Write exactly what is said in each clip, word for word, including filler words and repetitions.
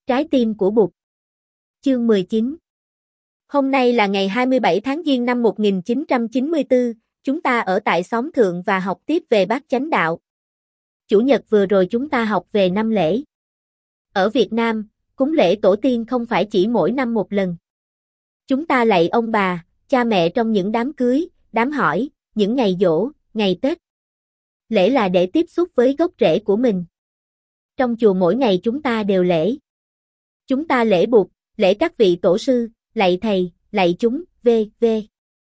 Trái tim của Bụt. Chương mười chín. Hôm nay là ngày hai mươi bảy tháng Giêng năm một nghìn chín trăm chín mươi tư, chúng ta ở tại xóm thượng và học tiếp về Bát Chánh Đạo. Chủ nhật vừa rồi chúng ta học về năm lễ. Ở Việt Nam, cúng lễ tổ tiên không phải chỉ mỗi năm một lần. Chúng ta lạy ông bà, cha mẹ trong những đám cưới, đám hỏi, những ngày giỗ, ngày Tết. Lễ là để tiếp xúc với gốc rễ của mình. Trong chùa mỗi ngày chúng ta đều lễ. Chúng ta lễ Bụt, lễ các vị tổ sư, lạy thầy, lạy chúng, vân vân.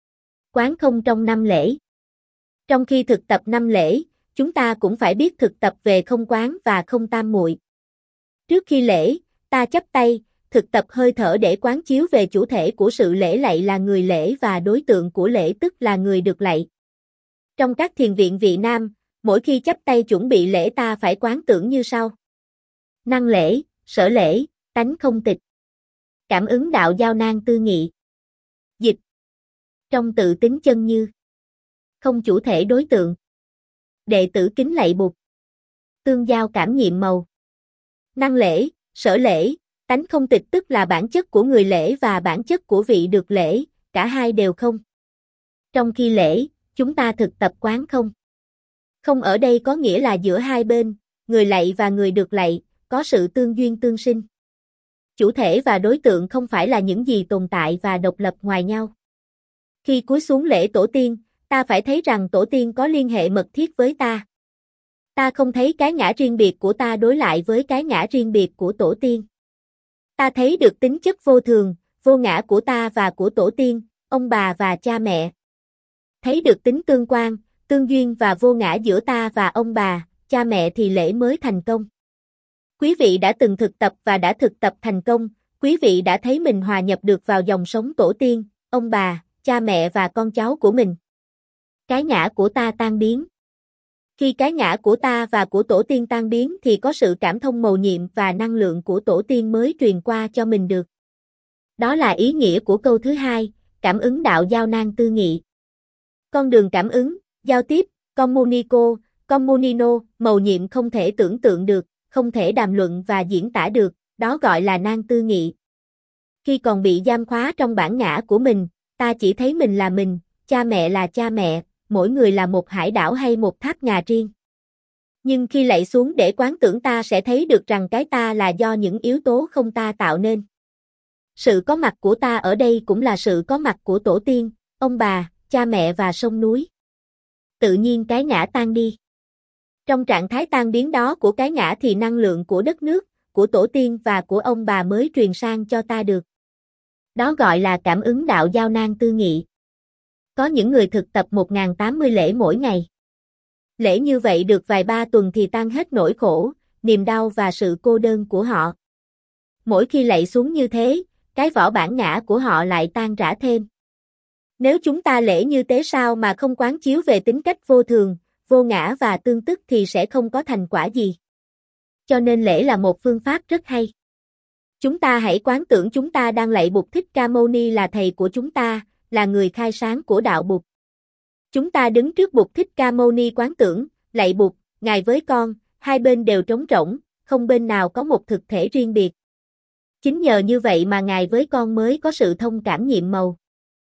Quán không trong năm lễ. Trong khi thực tập năm lễ, chúng ta cũng phải biết thực tập về không quán và không tam muội. Trước khi lễ, ta chắp tay, thực tập hơi thở để quán chiếu về chủ thể của sự lễ lạy là người lễ và đối tượng của lễ tức là người được lạy. Trong các thiền viện Việt Nam, mỗi khi chắp tay chuẩn bị lễ ta phải quán tưởng như sau. Năng lễ, sở lễ, tánh không tịch. Cảm ứng đạo giao nan tư nghị. Dịch. Trong tự tính chân như. Không chủ thể đối tượng. Đệ tử kính lạy Bụt. Tương giao cảm nhiệm màu. Năng lễ, sở lễ, tánh không tịch tức là bản chất của người lễ và bản chất của vị được lễ, cả hai đều không. Trong khi lễ, chúng ta thực tập quán không. Không ở đây có nghĩa là giữa hai bên, người lạy và người được lạy, có sự tương duyên tương sinh. Chủ thể và đối tượng không phải là những gì tồn tại và độc lập ngoài nhau. Khi cúi xuống lễ tổ tiên, ta phải thấy rằng tổ tiên có liên hệ mật thiết với ta. Ta không thấy cái ngã riêng biệt của ta đối lại với cái ngã riêng biệt của tổ tiên. Ta thấy được tính chất vô thường, vô ngã của ta và của tổ tiên, ông bà và cha mẹ. Thấy được tính tương quan, tương duyên và vô ngã giữa ta và ông bà, cha mẹ thì lễ mới thành công. Quý vị đã từng thực tập và đã thực tập thành công, quý vị đã thấy mình hòa nhập được vào dòng sống tổ tiên, ông bà, cha mẹ và con cháu của mình. Cái ngã của ta tan biến. Khi cái ngã của ta và của tổ tiên tan biến thì có sự cảm thông mầu nhiệm và năng lượng của tổ tiên mới truyền qua cho mình được. Đó là ý nghĩa của câu thứ hai, cảm ứng đạo giao nan tư nghị. Con đường cảm ứng, giao tiếp, communico, communino, mầu nhiệm không thể tưởng tượng được, không thể đàm luận và diễn tả được, đó gọi là nan tư nghị. Khi còn bị giam khóa trong bản ngã của mình, ta chỉ thấy mình là mình, cha mẹ là cha mẹ, mỗi người là một hải đảo hay một tháp ngà riêng. Nhưng khi lạy xuống để quán tưởng ta sẽ thấy được rằng cái ta là do những yếu tố không ta tạo nên. Sự có mặt của ta ở đây cũng là sự có mặt của tổ tiên, ông bà, cha mẹ và sông núi. Tự nhiên cái ngã tan đi. Trong trạng thái tan biến đó của cái ngã thì năng lượng của đất nước, của tổ tiên và của ông bà mới truyền sang cho ta được. Đó gọi là cảm ứng đạo giao nan tư nghị. Có những người thực tập một nghìn tám mươi lễ mỗi ngày. Lễ như vậy được vài ba tuần thì tan hết nỗi khổ, niềm đau và sự cô đơn của họ. Mỗi khi lạy xuống như thế, cái vỏ bản ngã của họ lại tan rã thêm. Nếu chúng ta lễ như thế sao mà không quán chiếu về tính cách vô thường, vô ngã và tương tức thì sẽ không có thành quả gì. Cho nên lễ là một phương pháp rất hay. Chúng ta hãy quán tưởng chúng ta đang lạy Bụt Thích Ca Mâu Ni là thầy của chúng ta, là người khai sáng của đạo Bụt. Chúng ta đứng trước Bụt Thích Ca Mâu Ni quán tưởng, lạy Bụt, Ngài với con, hai bên đều trống rỗng, không bên nào có một thực thể riêng biệt. Chính nhờ như vậy mà Ngài với con mới có sự thông cảm nhiệm màu.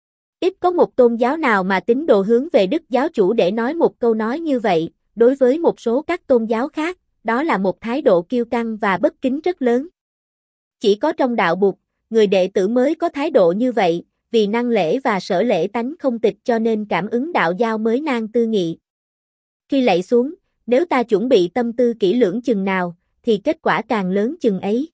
Ít có một tôn giáo nào mà tín đồ hướng về Đức Giáo Chủ để nói một câu nói như vậy, đối với một số các tôn giáo khác, đó là một thái độ kiêu căng và bất kính rất lớn. Chỉ có trong đạo Bụt, người đệ tử mới có thái độ như vậy, vì năng lễ và sở lễ tánh không tịch cho nên cảm ứng đạo giao mới nan tư nghị. Khi lạy xuống, nếu ta chuẩn bị tâm tư kỹ lưỡng chừng nào, thì kết quả càng lớn chừng ấy.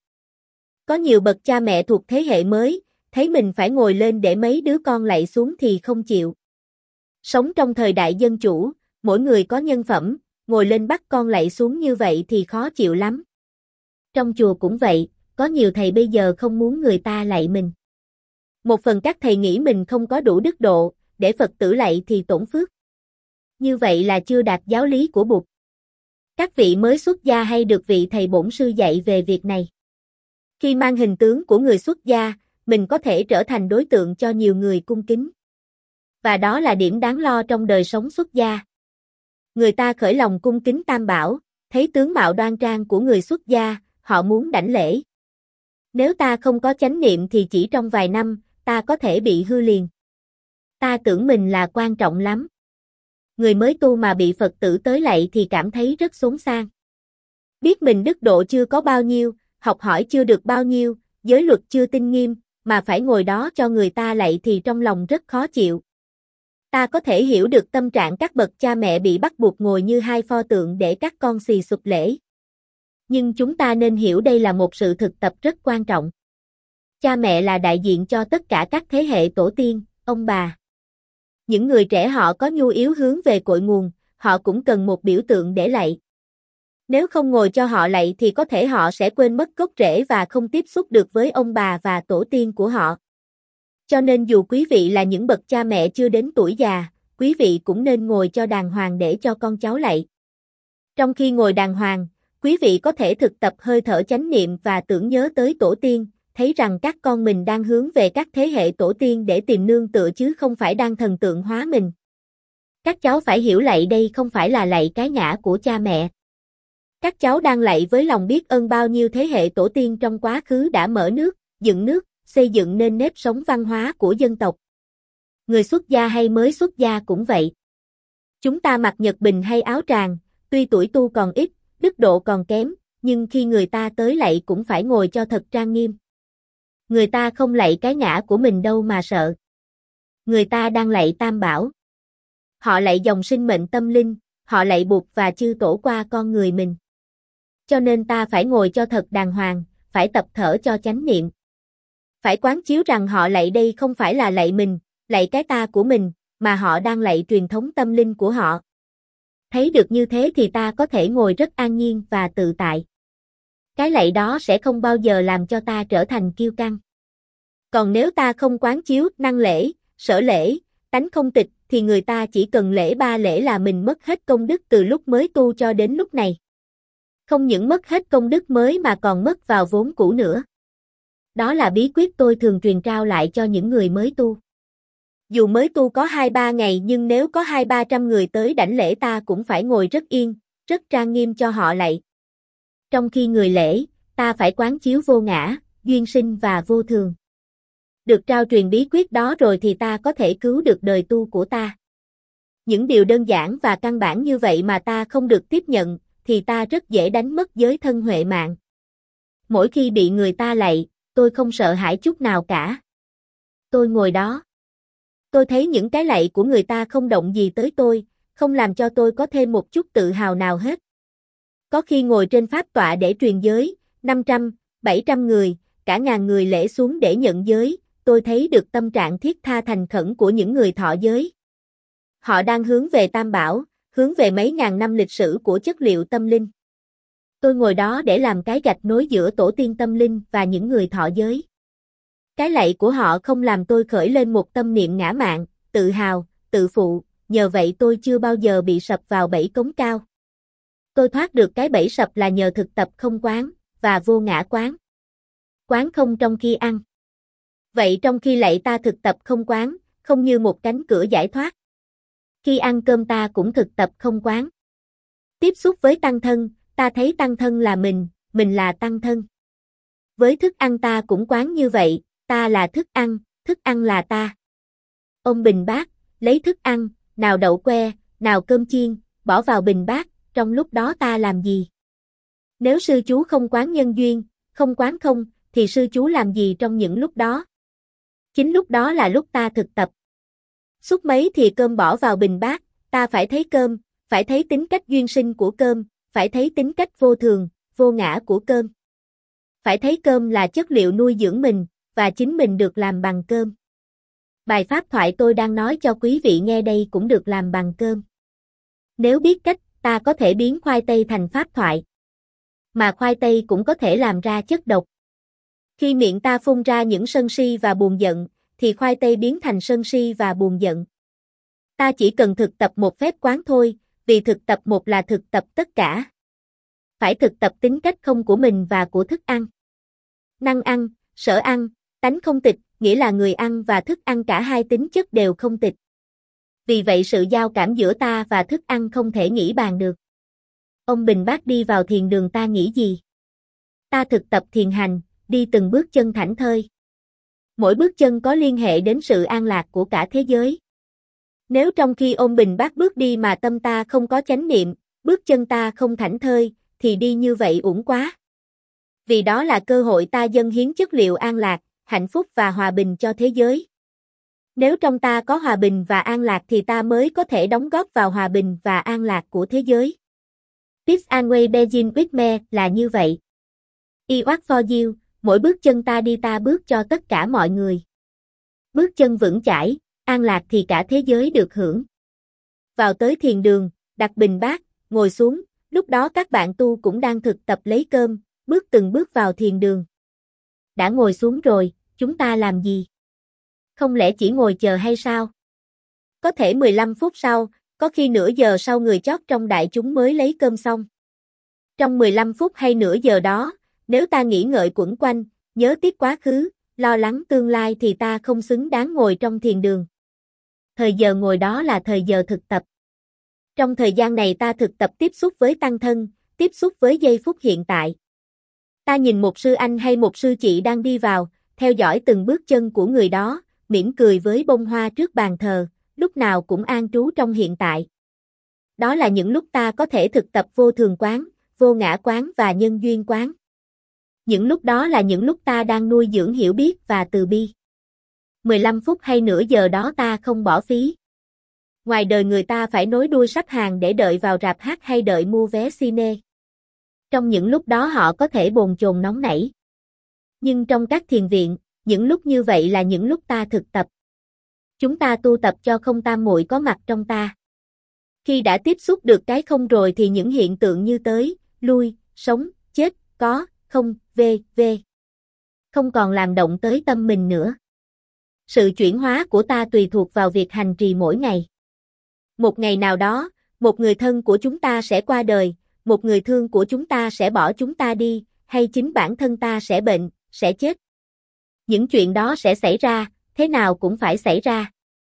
Có nhiều bậc cha mẹ thuộc thế hệ mới, thấy mình phải ngồi lên để mấy đứa con lạy xuống thì không chịu. Sống trong thời đại dân chủ, mỗi người có nhân phẩm, ngồi lên bắt con lạy xuống như vậy thì khó chịu lắm. Trong chùa cũng vậy, có nhiều thầy bây giờ không muốn người ta lạy mình. Một phần các thầy nghĩ mình không có đủ đức độ, để Phật tử lạy thì tổn phước. Như vậy là chưa đạt giáo lý của Bụt. Các vị mới xuất gia hay được vị thầy bổn sư dạy về việc này. Khi mang hình tướng của người xuất gia, mình có thể trở thành đối tượng cho nhiều người cung kính. Và đó là điểm đáng lo trong đời sống xuất gia. Người ta khởi lòng cung kính Tam Bảo, thấy tướng mạo đoan trang của người xuất gia, họ muốn đảnh lễ. Nếu ta không có chánh niệm thì chỉ trong vài năm, ta có thể bị hư liền. Ta tưởng mình là quan trọng lắm. Người mới tu mà bị Phật tử tới lạy thì cảm thấy rất xốn sang. Biết mình đức độ chưa có bao nhiêu, học hỏi chưa được bao nhiêu, giới luật chưa tinh nghiêm, mà phải ngồi đó cho người ta lạy thì trong lòng rất khó chịu. Ta có thể hiểu được tâm trạng các bậc cha mẹ bị bắt buộc ngồi như hai pho tượng để các con xì sụp lễ. Nhưng chúng ta nên hiểu đây là một sự thực tập rất quan trọng. Cha mẹ là đại diện cho tất cả các thế hệ tổ tiên, ông bà. Những người trẻ họ có nhu yếu hướng về cội nguồn, họ cũng cần một biểu tượng để lạy. Nếu không ngồi cho họ lạy thì có thể họ sẽ quên mất gốc rễ và không tiếp xúc được với ông bà và tổ tiên của họ. Cho nên dù quý vị là những bậc cha mẹ chưa đến tuổi già, quý vị cũng nên ngồi cho đàng hoàng để cho con cháu lạy. Trong khi ngồi đàng hoàng, quý vị có thể thực tập hơi thở chánh niệm và tưởng nhớ tới tổ tiên, thấy rằng các con mình đang hướng về các thế hệ tổ tiên để tìm nương tựa chứ không phải đang thần tượng hóa mình. Các cháu phải hiểu lạy đây không phải là lạy cái ngã của cha mẹ. Các cháu đang lạy với lòng biết ơn bao nhiêu thế hệ tổ tiên trong quá khứ đã mở nước, dựng nước, xây dựng nên nếp sống văn hóa của dân tộc. Người xuất gia hay mới xuất gia cũng vậy. Chúng ta mặc nhật bình hay áo tràng, tuy tuổi tu còn ít, đức độ còn kém, nhưng khi người ta tới lạy cũng phải ngồi cho thật trang nghiêm. Người ta không lạy cái ngã của mình đâu mà sợ. Người ta đang lạy Tam Bảo. Họ lạy dòng sinh mệnh tâm linh, họ lạy Bụt và chư tổ qua con người mình. Cho nên ta phải ngồi cho thật đàng hoàng, phải tập thở cho chánh niệm. Phải quán chiếu rằng họ lạy đây không phải là lạy mình, lạy cái ta của mình, mà họ đang lạy truyền thống tâm linh của họ. Thấy được như thế thì ta có thể ngồi rất an nhiên và tự tại. Cái lạy đó sẽ không bao giờ làm cho ta trở thành kiêu căng. Còn nếu ta không quán chiếu năng lễ, sở lễ, tánh không tịch, thì người ta chỉ cần lễ ba lễ là mình mất hết công đức từ lúc mới tu cho đến lúc này. Không những mất hết công đức mới mà còn mất vào vốn cũ nữa. Đó là bí quyết tôi thường truyền trao lại cho những người mới tu. Dù mới tu có hai ba ngày nhưng nếu có hai ba trăm người tới đảnh lễ ta cũng phải ngồi rất yên, rất trang nghiêm cho họ lạy. Trong khi người lễ, ta phải quán chiếu vô ngã, duyên sinh và vô thường. Được trao truyền bí quyết đó rồi thì ta có thể cứu được đời tu của ta. Những điều đơn giản và căn bản như vậy mà ta không được tiếp nhận, thì ta rất dễ đánh mất giới thân huệ mạng. Mỗi khi bị người ta lạy, tôi không sợ hãi chút nào cả. Tôi ngồi đó. Tôi thấy những cái lạy của người ta không động gì tới tôi, không làm cho tôi có thêm một chút tự hào nào hết. Có khi ngồi trên pháp tọa để truyền giới, năm trăm, bảy trăm người, cả ngàn người lễ xuống để nhận giới, tôi thấy được tâm trạng thiết tha thành khẩn của những người thọ giới. Họ đang hướng về Tam Bảo, hướng về mấy ngàn năm lịch sử của chất liệu tâm linh. Tôi ngồi đó để làm cái gạch nối giữa tổ tiên tâm linh và những người thọ giới. Cái lạy của họ không làm tôi khởi lên một tâm niệm ngã mạn, tự hào, tự phụ, nhờ vậy tôi chưa bao giờ bị sập vào bẫy cống cao. Tôi thoát được cái bẫy sập là nhờ thực tập không quán, và vô ngã quán. Quán không trong khi ăn. Vậy trong khi lạy ta thực tập không quán, không như một cánh cửa giải thoát. Khi ăn cơm ta cũng thực tập không quán. Tiếp xúc với tăng thân, ta thấy tăng thân là mình, mình là tăng thân. Với thức ăn ta cũng quán như vậy, ta là thức ăn, thức ăn là ta. Ôm bình bát, lấy thức ăn, nào đậu que, nào cơm chiên, bỏ vào bình bát, trong lúc đó ta làm gì? Nếu sư chú không quán nhân duyên, không quán không, thì sư chú làm gì trong những lúc đó? Chính lúc đó là lúc ta thực tập. Xúc mấy thìa cơm bỏ vào bình bát, ta phải thấy cơm, phải thấy tính cách duyên sinh của cơm, phải thấy tính cách vô thường, vô ngã của cơm. Phải thấy cơm là chất liệu nuôi dưỡng mình, và chính mình được làm bằng cơm. Bài pháp thoại tôi đang nói cho quý vị nghe đây cũng được làm bằng cơm. Nếu biết cách, ta có thể biến khoai tây thành pháp thoại. Mà khoai tây cũng có thể làm ra chất độc. Khi miệng ta phun ra những sân si và buồn giận, thì khoai tây biến thành sân si và buồn giận. Ta chỉ cần thực tập một phép quán thôi, vì thực tập một là thực tập tất cả. Phải thực tập tính cách không của mình và của thức ăn. Năng ăn, sở ăn, tánh không tịch, nghĩa là người ăn và thức ăn cả hai tính chất đều không tịch. Vì vậy sự giao cảm giữa ta và thức ăn không thể nghĩ bàn được. Ông Bình Bát đi vào thiền đường ta nghĩ gì? Ta thực tập thiền hành, đi từng bước chân thảnh thơi. Mỗi bước chân có liên hệ đến sự an lạc của cả thế giới. Nếu trong khi ôm bình bát bước đi mà tâm ta không có chánh niệm, bước chân ta không thảnh thơi, thì đi như vậy uổng quá. Vì đó là cơ hội ta dâng hiến chất liệu an lạc, hạnh phúc và hòa bình cho thế giới. Nếu trong ta có hòa bình và an lạc thì ta mới có thể đóng góp vào hòa bình và an lạc của thế giới. Peace and way begin with me là như vậy. I work for you, mỗi bước chân ta đi ta bước cho tất cả mọi người. Bước chân vững chãi, an lạc thì cả thế giới được hưởng. Vào tới thiền đường, đặt bình bát, ngồi xuống, lúc đó các bạn tu cũng đang thực tập lấy cơm, bước từng bước vào thiền đường. Đã ngồi xuống rồi, chúng ta làm gì? Không lẽ chỉ ngồi chờ hay sao? Có thể mười lăm phút sau, có khi nửa giờ sau người chót trong đại chúng mới lấy cơm xong. Trong mười lăm phút hay nửa giờ đó, nếu ta nghĩ ngợi quẩn quanh, nhớ tiếc quá khứ, lo lắng tương lai thì ta không xứng đáng ngồi trong thiền đường. Thời giờ ngồi đó là thời giờ thực tập. Trong thời gian này ta thực tập tiếp xúc với tăng thân, tiếp xúc với giây phút hiện tại. Ta nhìn một sư anh hay một sư chị đang đi vào, theo dõi từng bước chân của người đó, mỉm cười với bông hoa trước bàn thờ, lúc nào cũng an trú trong hiện tại. Đó là những lúc ta có thể thực tập vô thường quán, vô ngã quán và nhân duyên quán. Những lúc đó là những lúc ta đang nuôi dưỡng hiểu biết và từ bi. mười lăm phút hay nửa giờ đó ta không bỏ phí. Ngoài đời người ta phải nối đuôi sắp hàng để đợi vào rạp hát hay đợi mua vé cine. Trong những lúc đó họ có thể bồn chồn nóng nảy. Nhưng trong các thiền viện, những lúc như vậy là những lúc ta thực tập. Chúng ta tu tập cho không tam muội có mặt trong ta. Khi đã tiếp xúc được cái không rồi thì những hiện tượng như tới, lui, sống, chết, có, không, vê, vê. Không còn làm động tới tâm mình nữa. Sự chuyển hóa của ta tùy thuộc vào việc hành trì mỗi ngày. Một ngày nào đó, một người thân của chúng ta sẽ qua đời, một người thương của chúng ta sẽ bỏ chúng ta đi, hay chính bản thân ta sẽ bệnh, sẽ chết. Những chuyện đó sẽ xảy ra, thế nào cũng phải xảy ra.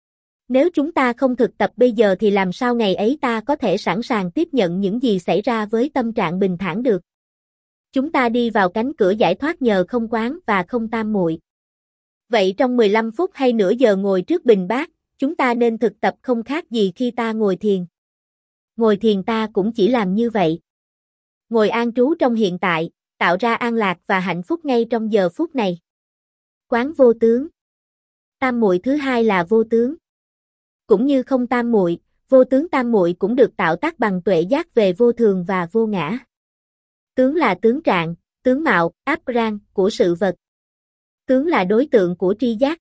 Nếu chúng ta không thực tập bây giờ thì làm sao ngày ấy ta có thể sẵn sàng tiếp nhận những gì xảy ra với tâm trạng bình thản được. Chúng ta đi vào cánh cửa giải thoát nhờ không quán và không tam muội. Vậy trong mười lăm phút hay nửa giờ ngồi trước bình bát, chúng ta nên thực tập không khác gì khi ta ngồi thiền. Ngồi thiền ta cũng chỉ làm như vậy. Ngồi an trú trong hiện tại, tạo ra an lạc và hạnh phúc ngay trong giờ phút này. Quán vô tướng. Tam muội thứ hai là vô tướng. Cũng như không tam muội, vô tướng tam muội cũng được tạo tác bằng tuệ giác về vô thường và vô ngã. Tướng là tướng trạng, tướng mạo, áp rang của sự vật. Tướng là đối tượng của tri giác.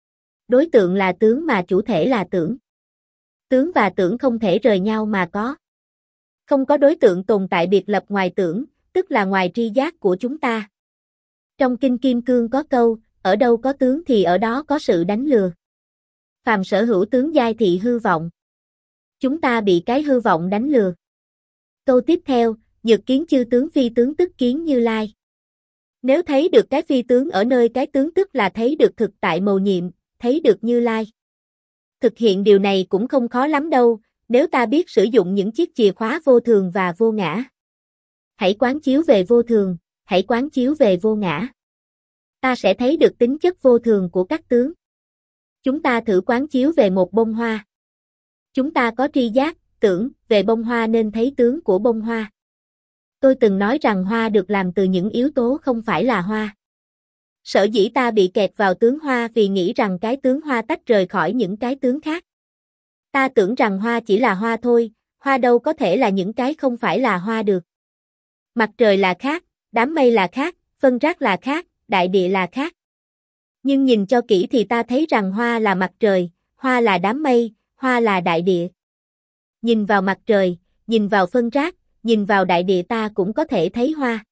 Đối tượng là tướng mà chủ thể là tưởng. Tướng và tưởng không thể rời nhau mà có. Không có đối tượng tồn tại biệt lập ngoài tưởng, tức là ngoài tri giác của chúng ta. Trong Kinh Kim Cương có câu, ở đâu có tướng thì ở đó có sự đánh lừa. Phàm sở hữu tướng giai thị hư vọng. Chúng ta bị cái hư vọng đánh lừa. Câu tiếp theo, nhược kiến chư tướng phi tướng tức kiến Như Lai. Nếu thấy được cái phi tướng ở nơi cái tướng tức là thấy được thực tại mầu nhiệm, thấy được Như Lai. Thực hiện điều này cũng không khó lắm đâu, nếu ta biết sử dụng những chiếc chìa khóa vô thường và vô ngã. Hãy quán chiếu về vô thường, hãy quán chiếu về vô ngã. Ta sẽ thấy được tính chất vô thường của các tướng. Chúng ta thử quán chiếu về một bông hoa. Chúng ta có tri giác, tưởng về bông hoa nên thấy tướng của bông hoa. Tôi từng nói rằng hoa được làm từ những yếu tố không phải là hoa. Sở dĩ ta bị kẹt vào tướng hoa vì nghĩ rằng cái tướng hoa tách rời khỏi những cái tướng khác. Ta tưởng rằng hoa chỉ là hoa thôi, hoa đâu có thể là những cái không phải là hoa được. Mặt trời là khác, đám mây là khác, phân rác là khác, đại địa là khác. Nhưng nhìn cho kỹ thì ta thấy rằng hoa là mặt trời, hoa là đám mây, hoa là đại địa. Nhìn vào mặt trời, nhìn vào phân rác, nhìn vào đại địa ta cũng có thể thấy hoa.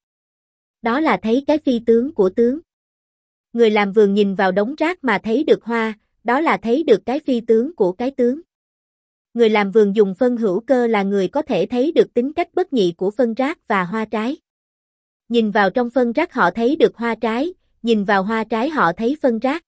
Đó là thấy cái phi tướng của tướng. Người làm vườn nhìn vào đống rác mà thấy được hoa, đó là thấy được cái phi tướng của cái tướng. Người làm vườn dùng phân hữu cơ là người có thể thấy được tính cách bất nhị của phân rác và hoa trái. Nhìn vào trong phân rác họ thấy được hoa trái, nhìn vào hoa trái họ thấy phân rác.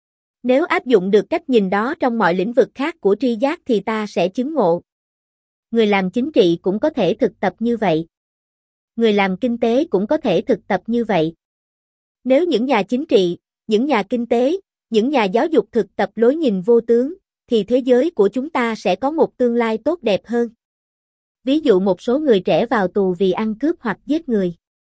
Nếu áp dụng được cách nhìn đó trong mọi lĩnh vực khác của tri giác thì ta sẽ chứng ngộ. Người làm chính trị cũng có thể thực tập như vậy. Người làm kinh tế cũng có thể thực tập như vậy. Nếu những nhà chính trị, những nhà kinh tế, những nhà giáo dục thực tập lối nhìn vô tướng, thì thế giới của chúng ta sẽ có một tương lai tốt đẹp hơn. Ví dụ một số người trẻ vào tù vì ăn cướp hoặc giết người.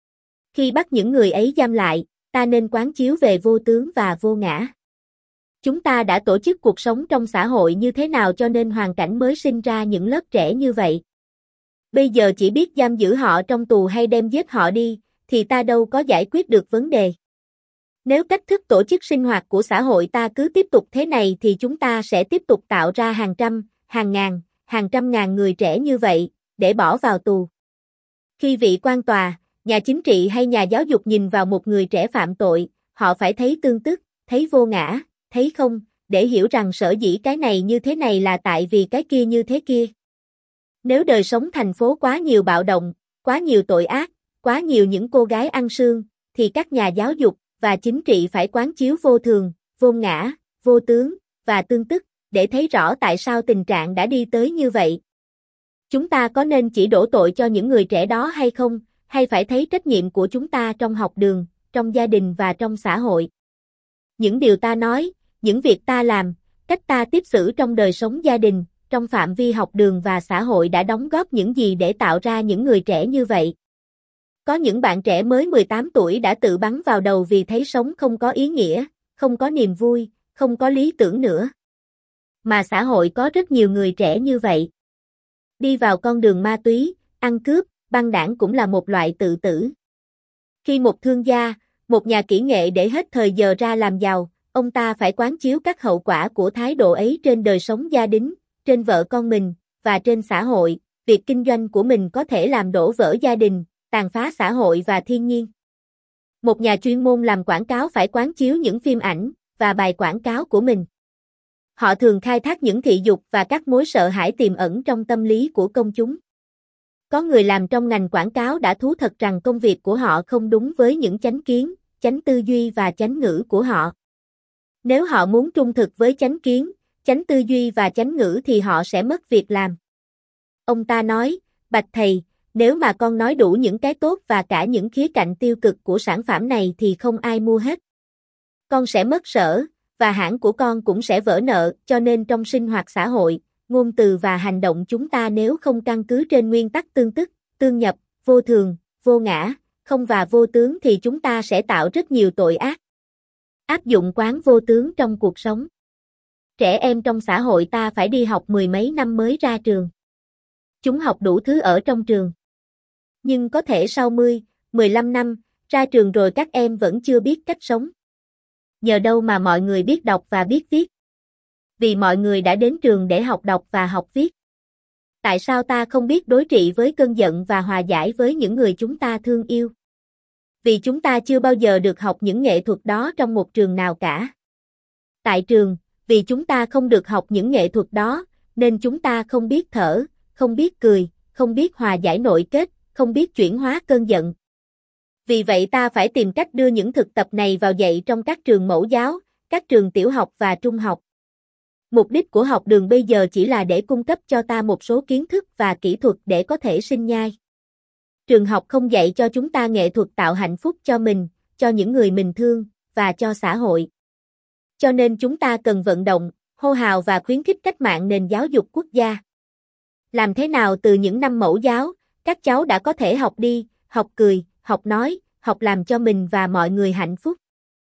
Khi bắt những người ấy giam lại, ta nên quán chiếu về vô tướng và vô ngã. Chúng ta đã tổ chức cuộc sống trong xã hội như thế nào cho nên hoàn cảnh mới sinh ra những lớp trẻ như vậy. Bây giờ chỉ biết giam giữ họ trong tù hay đem giết họ đi, thì ta đâu có giải quyết được vấn đề. Nếu cách thức tổ chức sinh hoạt của xã hội ta cứ tiếp tục thế này thì chúng ta sẽ tiếp tục tạo ra hàng trăm, hàng ngàn, hàng trăm ngàn người trẻ như vậy, để bỏ vào tù. Khi vị quan tòa, nhà chính trị hay nhà giáo dục nhìn vào một người trẻ phạm tội, họ phải thấy tương tức, thấy vô ngã, thấy không, để hiểu rằng sở dĩ cái này như thế này là tại vì cái kia như thế kia. Nếu đời sống thành phố quá nhiều bạo động, quá nhiều tội ác, quá nhiều những cô gái ăn sương, thì các nhà giáo dục và chính trị phải quán chiếu vô thường, vô ngã, vô tướng và tương tức, để thấy rõ tại sao tình trạng đã đi tới như vậy. Chúng ta có nên chỉ đổ tội cho những người trẻ đó hay không, hay phải thấy trách nhiệm của chúng ta trong học đường, trong gia đình và trong xã hội. Những điều ta nói, những việc ta làm, cách ta tiếp xử trong đời sống gia đình, trong phạm vi học đường và xã hội đã đóng góp những gì để tạo ra những người trẻ như vậy. Có những bạn trẻ mới mười tám tuổi đã tự bắn vào đầu vì thấy sống không có ý nghĩa, không có niềm vui, không có lý tưởng nữa. Mà xã hội có rất nhiều người trẻ như vậy. Đi vào con đường ma túy, ăn cướp, băng đảng cũng là một loại tự tử. Khi một thương gia, một nhà kỹ nghệ để hết thời giờ ra làm giàu, ông ta phải quán chiếu các hậu quả của thái độ ấy trên đời sống gia đình, trên vợ con mình, và trên xã hội. Việc kinh doanh của mình có thể làm đổ vỡ gia đình, tàn phá xã hội và thiên nhiên. Một nhà chuyên môn làm quảng cáo phải quán chiếu những phim ảnh và bài quảng cáo của mình. Họ thường khai thác những thị dục và các mối sợ hãi tiềm ẩn trong tâm lý của công chúng. Có người làm trong ngành quảng cáo đã thú thật rằng công việc của họ không đúng với những chánh kiến, chánh tư duy và chánh ngữ của họ. Nếu họ muốn trung thực với chánh kiến, chánh tư duy và chánh ngữ thì họ sẽ mất việc làm. Ông ta nói, bạch thầy, nếu mà con nói đủ những cái tốt và cả những khía cạnh tiêu cực của sản phẩm này thì không ai mua hết. Con sẽ mất sở, và hãng của con cũng sẽ vỡ nợ, cho nên trong sinh hoạt xã hội, ngôn từ và hành động chúng ta nếu không căn cứ trên nguyên tắc tương tức, tương nhập, vô thường, vô ngã, không và vô tướng thì chúng ta sẽ tạo rất nhiều tội ác. Áp dụng quán vô tướng trong cuộc sống. Trẻ em trong xã hội ta phải đi học mười mấy năm mới ra trường. Chúng học đủ thứ ở trong trường. Nhưng có thể sau mười, mười lăm năm, ra trường rồi các em vẫn chưa biết cách sống. Nhờ đâu mà mọi người biết đọc và biết viết? Vì mọi người đã đến trường để học đọc và học viết. Tại sao ta không biết đối trị với cơn giận và hòa giải với những người chúng ta thương yêu? Vì chúng ta chưa bao giờ được học những nghệ thuật đó trong một trường nào cả. Tại trường, vì chúng ta không được học những nghệ thuật đó, nên chúng ta không biết thở, không biết cười, không biết hòa giải nội kết, không biết chuyển hóa cơn giận. Vì vậy ta phải tìm cách đưa những thực tập này vào dạy trong các trường mẫu giáo, các trường tiểu học và trung học. Mục đích của học đường bây giờ chỉ là để cung cấp cho ta một số kiến thức và kỹ thuật để có thể sinh nhai. Trường học không dạy cho chúng ta nghệ thuật tạo hạnh phúc cho mình, cho những người mình thương, và cho xã hội. Cho nên chúng ta cần vận động, hô hào và khuyến khích cách mạng nền giáo dục quốc gia. Làm thế nào từ những năm mẫu giáo, các cháu đã có thể học đi, học cười, học nói, học làm cho mình và mọi người hạnh phúc.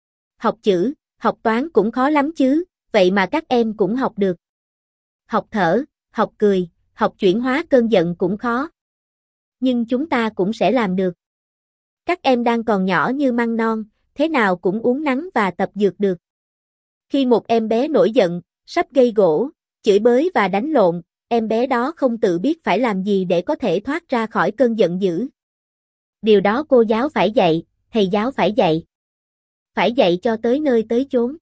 Học chữ, học toán cũng khó lắm chứ, vậy mà các em cũng học được. Học thở, học cười, học chuyển hóa cơn giận cũng khó. Nhưng chúng ta cũng sẽ làm được. Các em đang còn nhỏ như măng non, thế nào cũng uống nắng và tập dược được. Khi một em bé nổi giận, sắp gây gổ, chửi bới và đánh lộn, em bé đó không tự biết phải làm gì để có thể thoát ra khỏi cơn giận dữ. Điều đó cô giáo phải dạy, thầy giáo phải dạy. Phải dạy cho tới nơi tới chốn.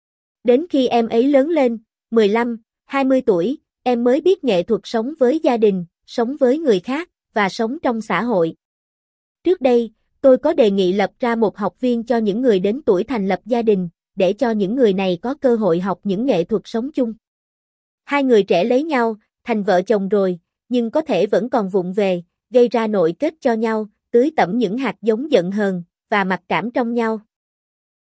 Đến khi em ấy lớn lên, mười lăm, hai mươi tuổi, em mới biết nghệ thuật sống với gia đình, sống với người khác, và sống trong xã hội. Trước đây, tôi có đề nghị lập ra một học viên cho những người đến tuổi thành lập gia đình, để cho những người này có cơ hội học những nghệ thuật sống chung. Hai người trẻ lấy nhau, thành vợ chồng rồi, nhưng có thể vẫn còn vụng về, gây ra nội kết cho nhau, tưới tẩm những hạt giống giận hờn và mặc cảm trong nhau.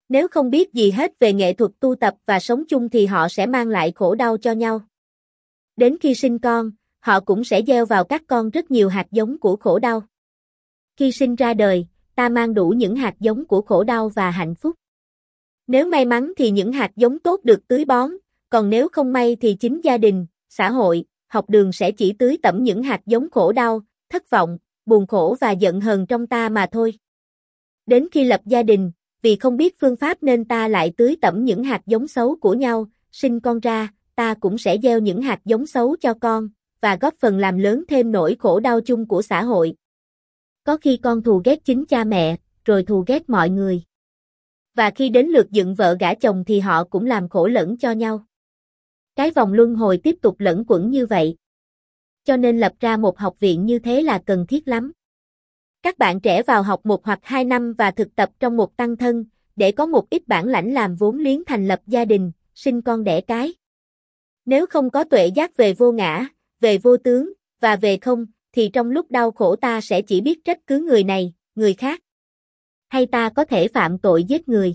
Nếu không biết gì hết về nghệ thuật tu tập và sống chung thì họ sẽ mang lại khổ đau cho nhau. Đến khi sinh con, họ cũng sẽ gieo vào các con rất nhiều hạt giống của khổ đau. Khi sinh ra đời, ta mang đủ những hạt giống của khổ đau và hạnh phúc. Nếu may mắn thì những hạt giống tốt được tưới bón, còn nếu không may thì chính gia đình, xã hội, học đường sẽ chỉ tưới tẩm những hạt giống khổ đau, thất vọng, buồn khổ và giận hờn trong ta mà thôi. Đến khi lập gia đình, vì không biết phương pháp nên ta lại tưới tẩm những hạt giống xấu của nhau, sinh con ra, ta cũng sẽ gieo những hạt giống xấu cho con, và góp phần làm lớn thêm nỗi khổ đau chung của xã hội. Có khi con thù ghét chính cha mẹ, rồi thù ghét mọi người. Và khi đến lượt dựng vợ gả chồng thì họ cũng làm khổ lẫn cho nhau. Cái vòng luân hồi tiếp tục lẫn quẩn như vậy. Cho nên lập ra một học viện như thế là cần thiết lắm. Các bạn trẻ vào học một hoặc hai năm và thực tập trong một tăng thân, để có một ít bản lãnh làm vốn liếng thành lập gia đình, sinh con đẻ cái. Nếu không có tuệ giác về vô ngã, về vô tướng, và về không, thì trong lúc đau khổ ta sẽ chỉ biết trách cứ người này, người khác. Hay ta có thể phạm tội giết người.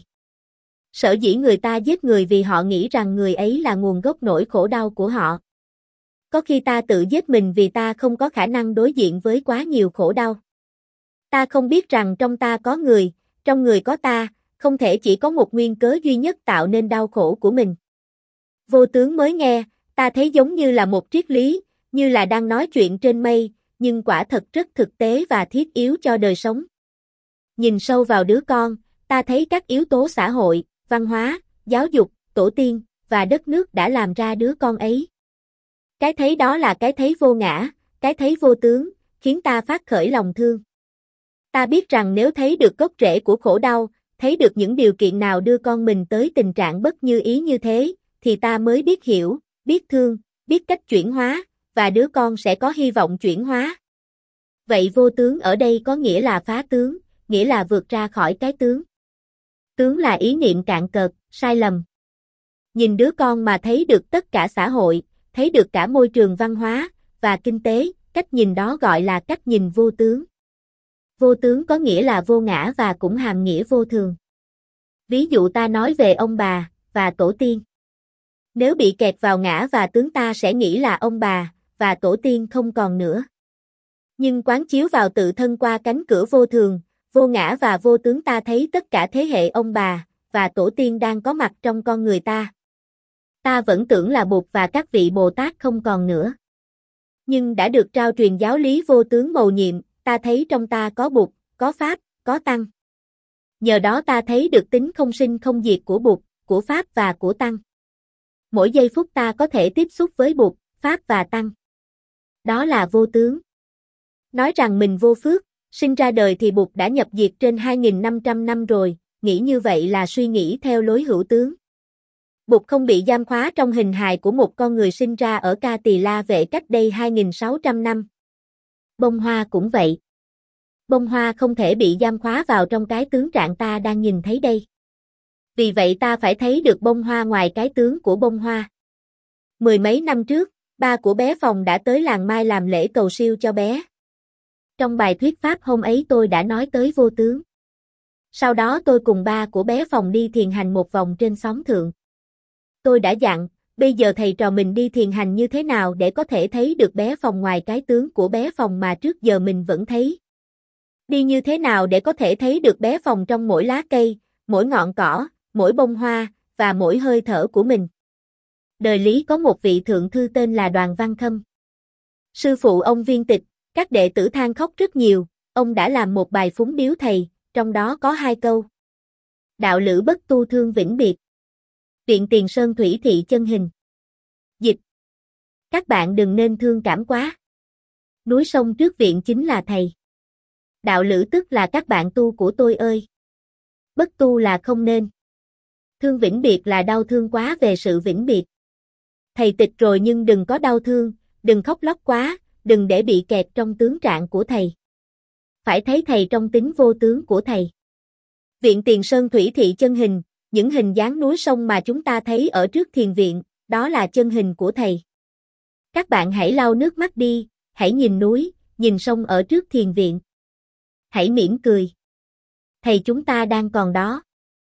Sở dĩ người ta giết người vì họ nghĩ rằng người ấy là nguồn gốc nỗi khổ đau của họ. Có khi ta tự giết mình vì ta không có khả năng đối diện với quá nhiều khổ đau. Ta không biết rằng trong ta có người, trong người có ta, không thể chỉ có một nguyên cớ duy nhất tạo nên đau khổ của mình. Vô tướng mới nghe, ta thấy giống như là một triết lý, như là đang nói chuyện trên mây, nhưng quả thật rất thực tế và thiết yếu cho đời sống. Nhìn sâu vào đứa con, ta thấy các yếu tố xã hội, văn hóa, giáo dục, tổ tiên, và đất nước đã làm ra đứa con ấy. Cái thấy đó là cái thấy vô ngã, cái thấy vô tướng, khiến ta phát khởi lòng thương. Ta biết rằng nếu thấy được gốc rễ của khổ đau, thấy được những điều kiện nào đưa con mình tới tình trạng bất như ý như thế, thì ta mới biết hiểu, biết thương, biết cách chuyển hóa, và đứa con sẽ có hy vọng chuyển hóa. Vậy vô tướng ở đây có nghĩa là phá tướng, nghĩa là vượt ra khỏi cái tướng. Tướng là ý niệm cạn cợt, sai lầm. Nhìn đứa con mà thấy được tất cả xã hội, thấy được cả môi trường văn hóa và kinh tế, cách nhìn đó gọi là cách nhìn vô tướng. Vô tướng có nghĩa là vô ngã và cũng hàm nghĩa vô thường. Ví dụ ta nói về ông bà và tổ tiên. Nếu bị kẹt vào ngã và tướng ta sẽ nghĩ là ông bà và tổ tiên không còn nữa. Nhưng quán chiếu vào tự thân qua cánh cửa vô thường, vô ngã và vô tướng ta thấy tất cả thế hệ ông bà và tổ tiên đang có mặt trong con người ta. Ta vẫn tưởng là Bụt và các vị Bồ Tát không còn nữa. Nhưng đã được trao truyền giáo lý vô tướng mầu nhiệm, ta thấy trong ta có Bụt, có Pháp, có Tăng. Nhờ đó ta thấy được tính không sinh không diệt của Bụt, của Pháp và của Tăng. Mỗi giây phút ta có thể tiếp xúc với Bụt, Pháp và Tăng. Đó là vô tướng. Nói rằng mình vô phước, sinh ra đời thì Bụt đã nhập diệt trên hai nghìn năm trăm năm rồi, nghĩ như vậy là suy nghĩ theo lối hữu tướng. Bụt không bị giam khóa trong hình hài của một con người sinh ra ở Ca Tỳ La Vệ cách đây hai nghìn sáu trăm năm. Bông hoa cũng vậy. Bông hoa không thể bị giam khóa vào trong cái tướng trạng ta đang nhìn thấy đây. Vì vậy ta phải thấy được bông hoa ngoài cái tướng của bông hoa. Mười mấy năm trước, ba của bé Phòng đã tới làng Mai làm lễ cầu siêu cho bé. Trong bài thuyết pháp hôm ấy tôi đã nói tới vô tướng. Sau đó tôi cùng ba của bé Phòng đi thiền hành một vòng trên xóm thượng. Tôi đã dặn, bây giờ thầy trò mình đi thiền hành như thế nào để có thể thấy được bé Phòng ngoài cái tướng của bé Phòng mà trước giờ mình vẫn thấy. Đi như thế nào để có thể thấy được bé Phòng trong mỗi lá cây, mỗi ngọn cỏ, mỗi bông hoa, và mỗi hơi thở của mình. Đời Lý có một vị thượng thư tên là Đoàn Văn Khâm. Sư phụ ông viên tịch, các đệ tử than khóc rất nhiều, ông đã làm một bài phúng điếu thầy, trong đó có hai câu. Đạo lữ bất tu thương vĩnh biệt. Viện Tiền Sơn Thủy Thị chân hình. Dịch. Các bạn đừng nên thương cảm quá. Núi sông trước viện chính là thầy. Đạo lữ tức là các bạn tu của tôi ơi. Bất tu là không nên. Thương vĩnh biệt là đau thương quá về sự vĩnh biệt. Thầy tịch rồi nhưng đừng có đau thương, đừng khóc lóc quá, đừng để bị kẹt trong tướng trạng của thầy. Phải thấy thầy trong tính vô tướng của thầy. Viện Tiền Sơn Thủy Thị chân hình, những hình dáng núi sông mà chúng ta thấy ở trước thiền viện, đó là chân hình của thầy. Các bạn hãy lau nước mắt đi, hãy nhìn núi, nhìn sông ở trước thiền viện. Hãy mỉm cười. Thầy chúng ta đang còn đó.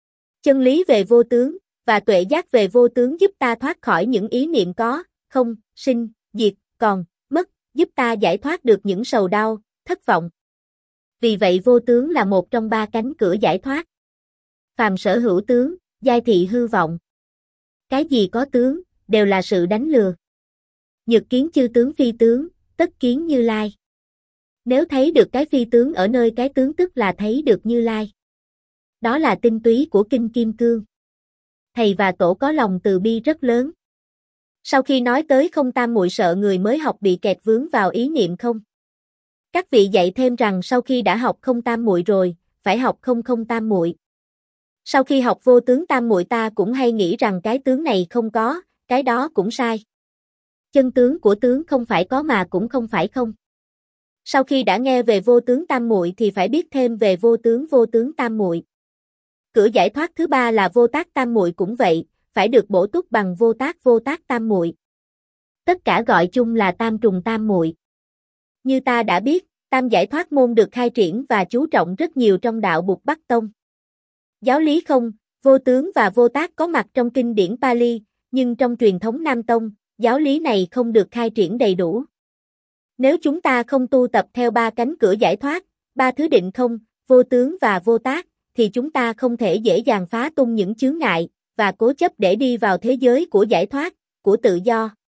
Chân lý về vô tướng, và tuệ giác về vô tướng giúp ta thoát khỏi những ý niệm có, không, sinh, diệt, còn, mất, giúp ta giải thoát được những sầu đau, thất vọng. Vì vậy vô tướng là một trong ba cánh cửa giải thoát. Phàm sở hữu tướng, giai thị hư vọng. Cái gì có tướng, đều là sự đánh lừa. Nhược kiến chư tướng phi tướng, tất kiến Như Lai. Nếu thấy được cái phi tướng ở nơi cái tướng tức là thấy được Như Lai. Đó là tinh túy của Kinh Kim Cương. Thầy và tổ có lòng từ bi rất lớn. Sau khi nói tới không tam muội sợ người mới học bị kẹt vướng vào ý niệm không. Các vị dạy thêm rằng sau khi đã học không tam muội rồi, phải học không không tam muội. Sau khi học vô tướng tam muội ta cũng hay nghĩ rằng cái tướng này không có, cái đó cũng sai. Chân tướng của tướng không phải có mà cũng không phải không. Sau khi đã nghe về vô tướng tam muội thì phải biết thêm về vô tướng vô tướng tam muội. Cửa giải thoát thứ ba là vô tác tam muội cũng vậy, phải được bổ túc bằng vô tác vô tác tam muội. Tất cả gọi chung là tam trùng tam muội. Như ta đã biết, tam giải thoát môn được khai triển và chú trọng rất nhiều trong đạo Bụt Bắc Tông. Giáo lý không, vô tướng và vô tác có mặt trong kinh điển Pali, nhưng trong truyền thống Nam Tông, giáo lý này không được khai triển đầy đủ. Nếu chúng ta không tu tập theo ba cánh cửa giải thoát, ba thứ định không, vô tướng và vô tác, thì chúng ta không thể dễ dàng phá tung những chướng ngại, và cố chấp để đi vào thế giới của giải thoát, của tự do,